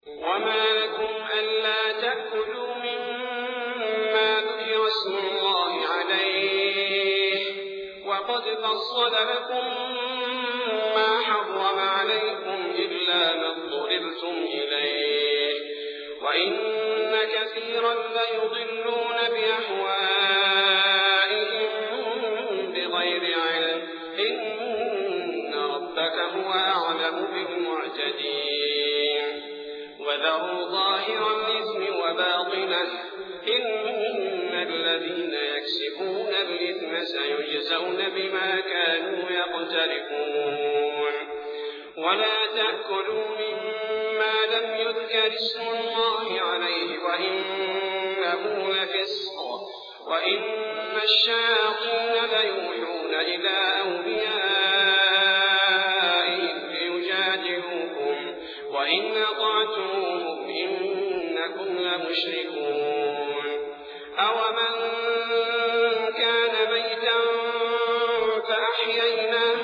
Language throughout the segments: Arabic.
وما لكم ألا تأكلوا مما ذكر اسم الله عليه وقد فصل لكم ما حرم عليكم إلا ما اضطررتم إليه وإن كثيرا ليضلون بأهوائهم بغير علم إن ربك هو أعلم بالمعتدين وذروا ظاهر الإثم وباطنه إن الذين يكسبون الإثم سيجزون بما كانوا يقترفون ولا تأكلوا مما لم يذكر اسم الله عليه وإنه لفسق وإن الشياطين ليوحون إلى أوليائهم ليجادلوكم وإن أطعتموهم إنكم لمشركون أومن كان ميتا فأحييناه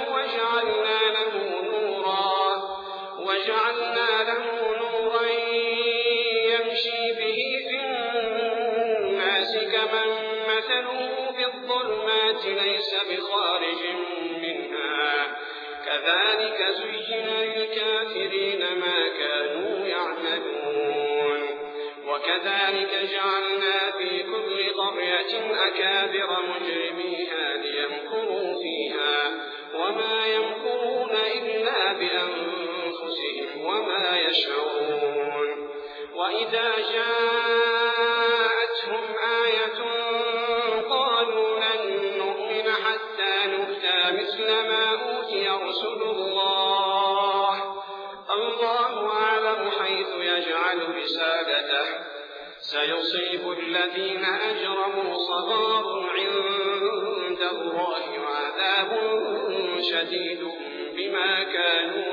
وجعلنا له نورا يمشي به في الناس كمن مثله في الظلمات ليس بخارج منها كذلك زين للكافرين ما كانوا يعملون وكذلك جعلنا في كل قرية أكابر مجرميها ليمكروا فيها وما يمكرون إلا بأنفسهم وما يشعرون وإذا جاءتهم آية قالوا لن نؤمن حتى نؤتى مثل ما أوتي رسل الله أعلم حيث يجعل رسالته سيصيب الذين أجرموا صغار عند الله وعذاب شديد بما كانوا